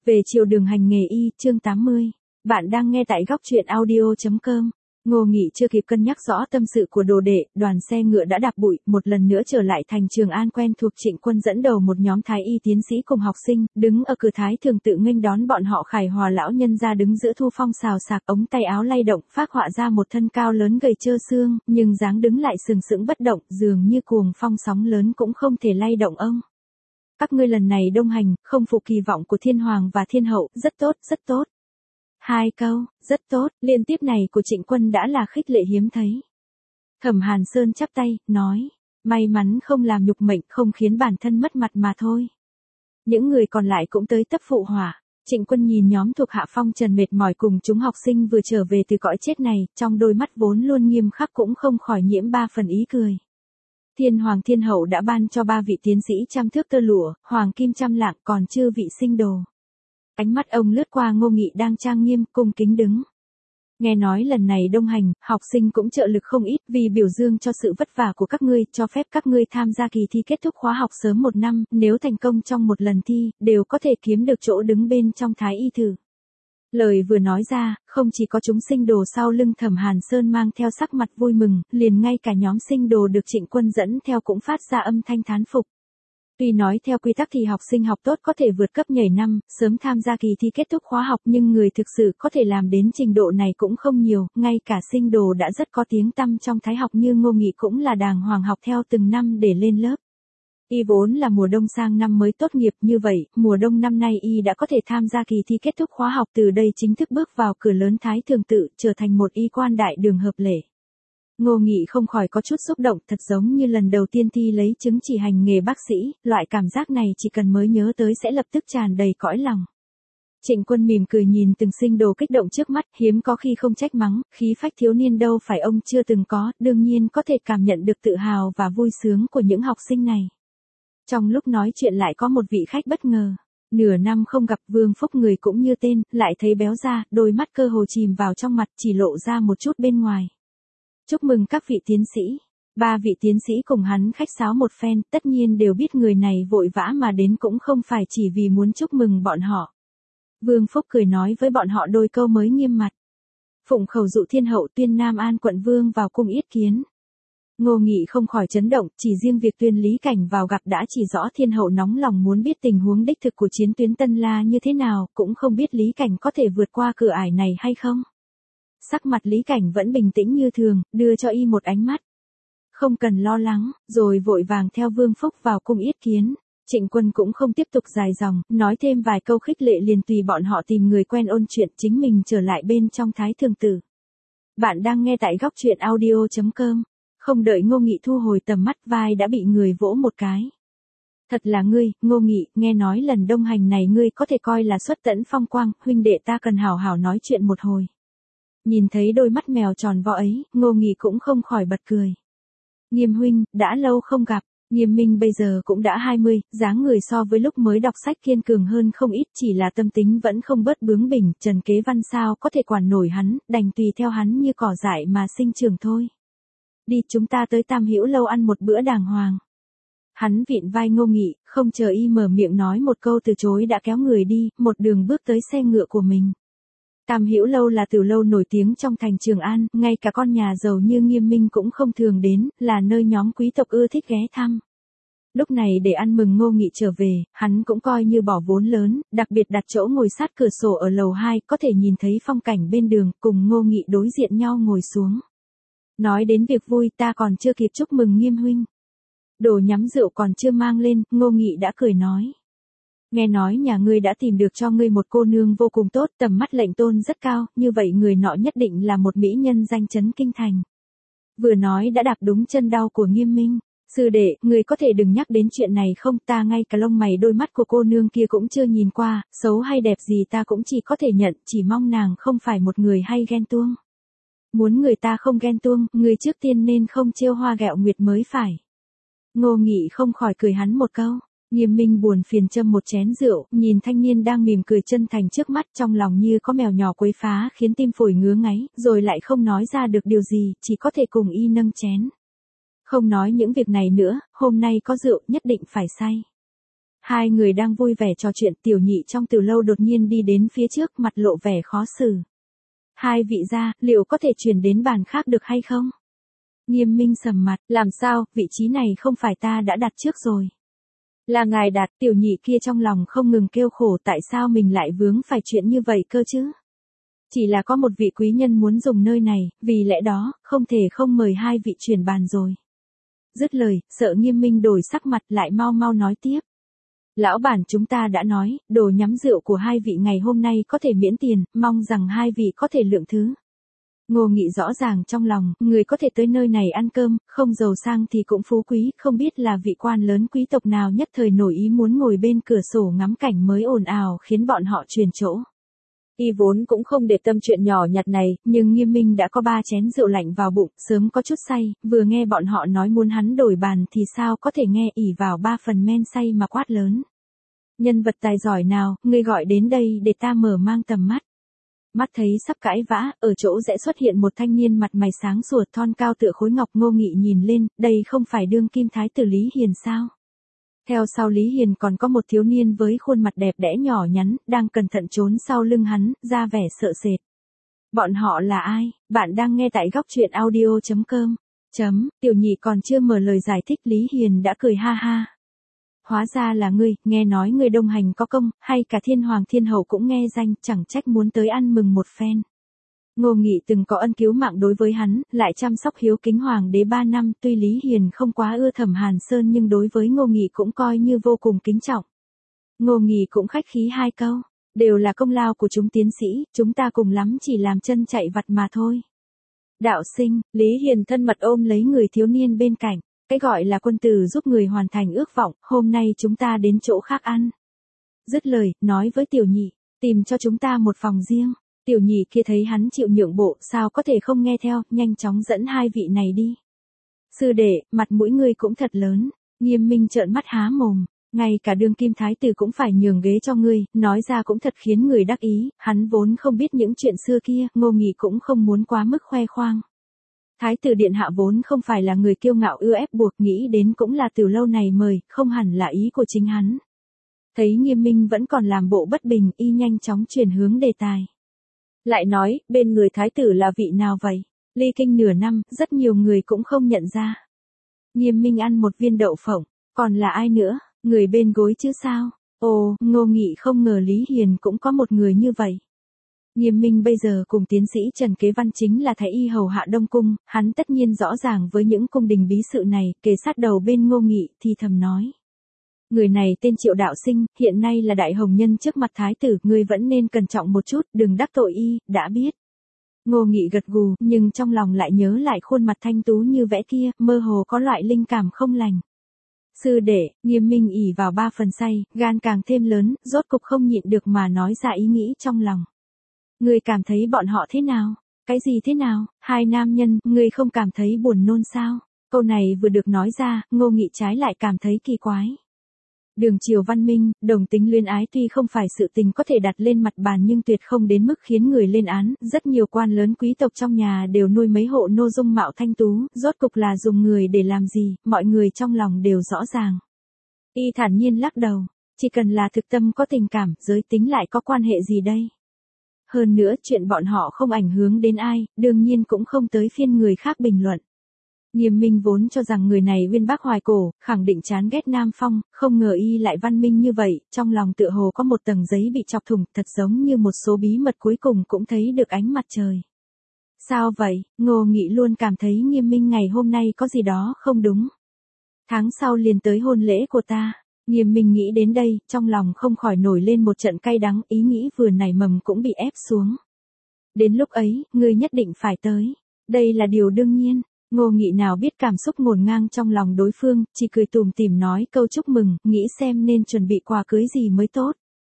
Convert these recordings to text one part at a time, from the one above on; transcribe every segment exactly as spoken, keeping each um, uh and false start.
Về chiều đường hành nghề y, chương tám mươi. Bạn đang nghe tại góc truyện audio chấm com. Ngô Nghị chưa kịp cân nhắc rõ tâm sự của đồ đệ, đoàn xe ngựa đã đạp bụi, một lần nữa trở lại thành Trường An quen thuộc. Trịnh Quân dẫn đầu một nhóm thái y tiến sĩ cùng học sinh, đứng ở cửa thái thường tự nghênh đón bọn họ. Khải Hòa lão nhân ra đứng giữa thu phong xào xạc, ống tay áo lay động, phác họa ra một thân cao lớn gầy trơ xương, nhưng dáng đứng lại sừng sững bất động, dường như cuồng phong sóng lớn cũng không thể lay động ông. Các ngươi lần này đông hành, không phụ kỳ vọng của thiên hoàng và thiên hậu, rất tốt, rất tốt. Hai câu, rất tốt, liên tiếp này của Trịnh Quân đã là khích lệ hiếm thấy. Thẩm Hàn Sơn chắp tay, nói, may mắn không làm nhục mệnh, không khiến bản thân mất mặt mà thôi. Những người còn lại cũng tới tấp phụ hỏa. Trịnh Quân nhìn nhóm thuộc hạ phong trần mệt mỏi cùng chúng học sinh vừa trở về từ cõi chết này, trong đôi mắt vốn luôn nghiêm khắc cũng không khỏi nhiễm ba phần ý cười. Thiên hoàng thiên hậu đã ban cho ba vị tiến sĩ trăm thước tơ lụa, hoàng kim trăm lạng, còn chưa vị sinh đồ. Ánh mắt ông lướt qua Ngô Nghị đang trang nghiêm, cung kính đứng. Nghe nói lần này đông hành, học sinh cũng trợ lực không ít, vì biểu dương cho sự vất vả của các ngươi, cho phép các ngươi tham gia kỳ thi kết thúc khóa học sớm một năm, nếu thành công trong một lần thi, đều có thể kiếm được chỗ đứng bên trong thái y thử. Lời vừa nói ra, không chỉ có chúng sinh đồ sau lưng Thẩm Hàn Sơn mang theo sắc mặt vui mừng, liền ngay cả nhóm sinh đồ được Trịnh Quân dẫn theo cũng phát ra âm thanh thán phục. Tuy nói theo quy tắc thì học sinh học tốt có thể vượt cấp nhảy năm, sớm tham gia kỳ thi kết thúc khóa học, nhưng người thực sự có thể làm đến trình độ này cũng không nhiều, ngay cả sinh đồ đã rất có tiếng tăm trong thái học như Ngô Nghị cũng là đàng hoàng học theo từng năm để lên lớp. Y vốn là mùa đông sang năm mới tốt nghiệp, như vậy, mùa đông năm nay Y đã có thể tham gia kỳ thi kết thúc khóa học, từ đây chính thức bước vào cửa lớn thái thường tự, trở thành một y quan đại đường hợp lệ. Ngô Nghị không khỏi có chút xúc động, thật giống như lần đầu tiên thi lấy chứng chỉ hành nghề bác sĩ, loại cảm giác này chỉ cần mới nhớ tới sẽ lập tức tràn đầy cõi lòng. Trịnh Quân mỉm cười nhìn từng sinh đồ kích động trước mắt, hiếm có khi không trách mắng, khí phách thiếu niên đâu phải ông chưa từng có, đương nhiên có thể cảm nhận được tự hào và vui sướng của những học sinh này. Trong lúc nói chuyện lại có một vị khách bất ngờ. Nửa năm không gặp, Vương Phúc người cũng như tên, lại thấy béo ra, đôi mắt cơ hồ chìm vào trong mặt, chỉ lộ ra một chút bên ngoài. Chúc mừng các vị tiến sĩ. Ba vị tiến sĩ cùng hắn khách sáo một phen, tất nhiên đều biết người này vội vã mà đến cũng không phải chỉ vì muốn chúc mừng bọn họ. Vương Phúc cười nói với bọn họ đôi câu mới nghiêm mặt. Phụng khẩu dụ thiên hậu tuyên Nam An quận vương vào cung yết kiến. Ngô Nghị không khỏi chấn động, chỉ riêng việc tuyên Lý Cảnh vào gặp đã chỉ rõ thiên hậu nóng lòng muốn biết tình huống đích thực của chiến tuyến Tân La như thế nào, cũng không biết Lý Cảnh có thể vượt qua cửa ải này hay không. Sắc mặt Lý Cảnh vẫn bình tĩnh như thường, đưa cho y một ánh mắt. Không cần lo lắng, rồi vội vàng theo Vương Phúc vào cung yết kiến. Trịnh Quân cũng không tiếp tục dài dòng, nói thêm vài câu khích lệ liền tùy bọn họ tìm người quen ôn chuyện, chính mình trở lại bên trong thái thường tử. Bạn đang nghe tại góc truyện audio chấm com. Không đợi Ngô Nghị thu hồi tầm mắt, vai đã bị người vỗ một cái. Thật là ngươi, Ngô Nghị, nghe nói lần đông hành này ngươi có thể coi là xuất tẫn phong quang, huynh đệ ta cần hào hào nói chuyện một hồi. Nhìn thấy đôi mắt mèo tròn vo ấy, Ngô Nghị cũng không khỏi bật cười. Nghiêm huynh, đã lâu không gặp. Nghiêm Minh bây giờ cũng đã hai mươi, dáng người so với lúc mới đọc sách kiên cường hơn không ít, chỉ là tâm tính vẫn không bớt bướng bỉnh, Trần Kế Văn sao có thể quản nổi hắn, đành tùy theo hắn như cỏ dại mà sinh trưởng thôi. Đi, chúng ta tới Tam Hữu lâu ăn một bữa đàng hoàng. Hắn vịn vai Ngô Nghị, không chờ y mở miệng nói một câu từ chối đã kéo người đi, một đường bước tới xe ngựa của mình. Tam Hữu lâu là tiểu lâu nổi tiếng trong thành Trường An, ngay cả con nhà giàu như Nghiêm Minh cũng không thường đến, là nơi nhóm quý tộc ưa thích ghé thăm. Lúc này để ăn mừng Ngô Nghị trở về, hắn cũng coi như bỏ vốn lớn, đặc biệt đặt chỗ ngồi sát cửa sổ ở lầu hai, có thể nhìn thấy phong cảnh bên đường, cùng Ngô Nghị đối diện nhau ngồi xuống. Nói đến việc vui, ta còn chưa kịp chúc mừng Nghiêm huynh. Đồ nhắm rượu còn chưa mang lên, Ngô Nghị đã cười nói. Nghe nói nhà ngươi đã tìm được cho ngươi một cô nương vô cùng tốt, tầm mắt lệnh tôn rất cao, như vậy người nọ nhất định là một mỹ nhân danh chấn kinh thành. Vừa nói đã đạp đúng chân đau của Nghiêm Minh. Sư đệ, người có thể đừng nhắc đến chuyện này không, ta ngay cả lông mày đôi mắt của cô nương kia cũng chưa nhìn qua, xấu hay đẹp gì ta cũng chỉ có thể nhận, chỉ mong nàng không phải một người hay ghen tuông. Muốn người ta không ghen tuông, người trước tiên nên không trêu hoa ghẹo nguyệt mới phải. Ngô Nghị không khỏi cười hắn một câu. Nghiêm Minh buồn phiền châm một chén rượu, nhìn thanh niên đang mỉm cười chân thành trước mắt, trong lòng như có mèo nhỏ quấy phá khiến tim phổi ngứa ngáy, rồi lại không nói ra được điều gì, chỉ có thể cùng y nâng chén. Không nói những việc này nữa, hôm nay có rượu nhất định phải say. Hai người đang vui vẻ trò chuyện, Tiểu Nhị trong từ lâu đột nhiên đi đến phía trước, mặt lộ vẻ khó xử. Hai vị gia, liệu có thể chuyển đến bàn khác được hay không? Nghiêm Minh sầm mặt, làm sao, vị trí này không phải ta đã đặt trước rồi. Là ngài đặt, Tiểu Nhị kia trong lòng không ngừng kêu khổ, tại sao mình lại vướng phải chuyện như vậy cơ chứ? Chỉ là có một vị quý nhân muốn dùng nơi này, vì lẽ đó, không thể không mời hai vị chuyển bàn rồi. Dứt lời, sợ Nghiêm Minh đổi sắc mặt, lại mau mau nói tiếp. Lão bản chúng ta đã nói, đồ nhắm rượu của hai vị ngày hôm nay có thể miễn tiền, mong rằng hai vị có thể lượng thứ. Ngô Nghị rõ ràng trong lòng, người có thể tới nơi này ăn cơm, không giàu sang thì cũng phú quý, không biết là vị quan lớn quý tộc nào nhất thời nổi ý muốn ngồi bên cửa sổ ngắm cảnh mới ồn ào khiến bọn họ chuyển chỗ. Y vốn cũng không để tâm chuyện nhỏ nhặt này, nhưng Nghiêm Minh đã có ba chén rượu lạnh vào bụng, sớm có chút say, vừa nghe bọn họ nói muốn hắn đổi bàn thì sao có thể nghe, ỉ vào ba phần men say mà quát lớn. Nhân vật tài giỏi nào, ngươi gọi đến đây để ta mở mang tầm mắt. Mắt thấy sắp cãi vã, ở chỗ rẽ xuất hiện một thanh niên mặt mày sáng sủa thon cao tựa khối ngọc. Ngô Nghị nhìn lên, đây không phải đương kim thái tử Lý Hiền sao? Theo sau Lý Hiền còn có một thiếu niên với khuôn mặt đẹp đẽ nhỏ nhắn, đang cẩn thận trốn sau lưng hắn, ra vẻ sợ sệt. Bọn họ là ai? Bạn đang nghe tại góc truyện audio chấm com. Chấm, Tiểu Nhị còn chưa mở lời giải thích, Lý Hiền đã cười ha ha. Hóa ra là ngươi, nghe nói ngươi đồng hành có công, hay cả thiên hoàng thiên hậu cũng nghe danh, chẳng trách muốn tới ăn mừng một phen. Ngô Nghị từng có ân cứu mạng đối với hắn, lại chăm sóc hiếu kính hoàng đế ba năm, tuy Lý Hiền không quá ưa Thẩm Hàn Sơn nhưng đối với Ngô Nghị cũng coi như vô cùng kính trọng. Ngô Nghị cũng khách khí hai câu, đều là công lao của chúng tiến sĩ, chúng ta cùng lắm chỉ làm chân chạy vặt mà thôi. Đạo sinh, Lý Hiền thân mật ôm lấy người thiếu niên bên cạnh, cái gọi là quân tử giúp người hoàn thành ước vọng, hôm nay chúng ta đến chỗ khác ăn. Dứt lời, nói với Tiểu Nhị, tìm cho chúng ta một phòng riêng. Tiểu Nhị kia thấy hắn chịu nhượng bộ, sao có thể không nghe theo, nhanh chóng dẫn hai vị này đi. Sư đệ, mặt mũi ngươi cũng thật lớn. Nghiêm Minh trợn mắt há mồm, ngay cả đương kim thái tử cũng phải nhường ghế cho ngươi, nói ra cũng thật khiến người đắc ý, hắn vốn không biết những chuyện xưa kia, Ngô Nghị cũng không muốn quá mức khoe khoang. Thái tử điện hạ vốn không phải là người kiêu ngạo ưa ép buộc, nghĩ đến cũng là từ lâu này mời, không hẳn là ý của chính hắn. Thấy Nghiêm Minh vẫn còn làm bộ bất bình, y nhanh chóng chuyển hướng đề tài. Lại nói, bên người thái tử là vị nào vậy? Ly kinh nửa năm, rất nhiều người cũng không nhận ra. Nghiêm Minh ăn một viên đậu phộng, còn là ai nữa, người bên gối chứ sao? Ồ, Ngô Nghị không ngờ Lý Hiền cũng có một người như vậy. Nghiêm Minh bây giờ cùng tiến sĩ Trần Kế Văn chính là thái y hầu hạ Đông Cung, hắn tất nhiên rõ ràng với những cung đình bí sự này, kề sát đầu bên Ngô Nghị thì thầm nói. Người này tên Triệu Đạo Sinh, hiện nay là đại hồng nhân trước mặt thái tử, ngươi vẫn nên cẩn trọng một chút, đừng đắc tội y, đã biết. Ngô Nghị gật gù, nhưng trong lòng lại nhớ lại khuôn mặt thanh tú như vẽ kia, mơ hồ có loại linh cảm không lành. Sư đệ, Nghiêm Minh ỉ vào ba phần say, gan càng thêm lớn, rốt cục không nhịn được mà nói ra ý nghĩ trong lòng. Ngươi cảm thấy bọn họ thế nào? Cái gì thế nào? Hai nam nhân, ngươi không cảm thấy buồn nôn sao? Câu này vừa được nói ra, Ngô Nghị trái lại cảm thấy kỳ quái. Đường triều văn minh, đồng tính luyến ái tuy không phải sự tình có thể đặt lên mặt bàn nhưng tuyệt không đến mức khiến người lên án, rất nhiều quan lớn quý tộc trong nhà đều nuôi mấy hộ nô dung mạo thanh tú, rốt cục là dùng người để làm gì, mọi người trong lòng đều rõ ràng. Y thản nhiên lắc đầu, chỉ cần là thực tâm có tình cảm, giới tính lại có quan hệ gì đây? Hơn nữa chuyện bọn họ không ảnh hưởng đến ai, đương nhiên cũng không tới phiên người khác bình luận. Nghiêm Minh vốn cho rằng người này uyên bác hoài cổ, khẳng định chán ghét Nam Phong, không ngờ y lại văn minh như vậy, trong lòng tựa hồ có một tầng giấy bị chọc thủng, thật giống như một số bí mật cuối cùng cũng thấy được ánh mặt trời. Sao vậy? Ngô Nghị luôn cảm thấy Nghiêm Minh ngày hôm nay có gì đó không đúng. Tháng sau liền tới hôn lễ của ta. Nghiêm Minh nghĩ đến đây, trong lòng không khỏi nổi lên một trận cay đắng, ý nghĩ vừa nảy mầm cũng bị ép xuống. Đến lúc ấy, ngươi nhất định phải tới. Đây là điều đương nhiên. Ngô Nghị nào biết cảm xúc ngổn ngang trong lòng đối phương, chỉ cười tủm tỉm nói câu chúc mừng, nghĩ xem nên chuẩn bị quà cưới gì mới tốt.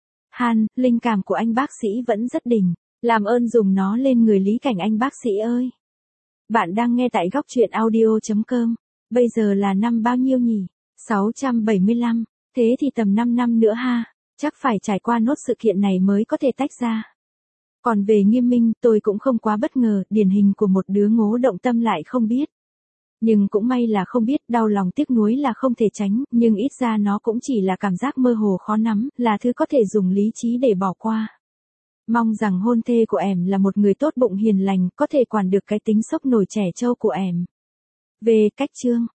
Han, linh cảm của anh bác sĩ vẫn rất đỉnh, làm ơn dùng nó lên người Lý Cảnh anh bác sĩ ơi. Bạn đang nghe tại góc truyện audio chấm com, bây giờ là năm bao nhiêu nhỉ? sáu trăm bảy mươi lăm, thế thì tầm năm năm nữa ha, chắc phải trải qua nốt sự kiện này mới có thể tách ra. Còn về Nghiêm Minh, tôi cũng không quá bất ngờ, điển hình của một đứa ngố động tâm lại không biết. Nhưng cũng may là không biết, đau lòng tiếc nuối là không thể tránh, nhưng ít ra nó cũng chỉ là cảm giác mơ hồ khó nắm, là thứ có thể dùng lý trí để bỏ qua. Mong rằng hôn thê của em là một người tốt bụng hiền lành, có thể quản được cái tính sốc nổi trẻ trâu của em. Về cách chương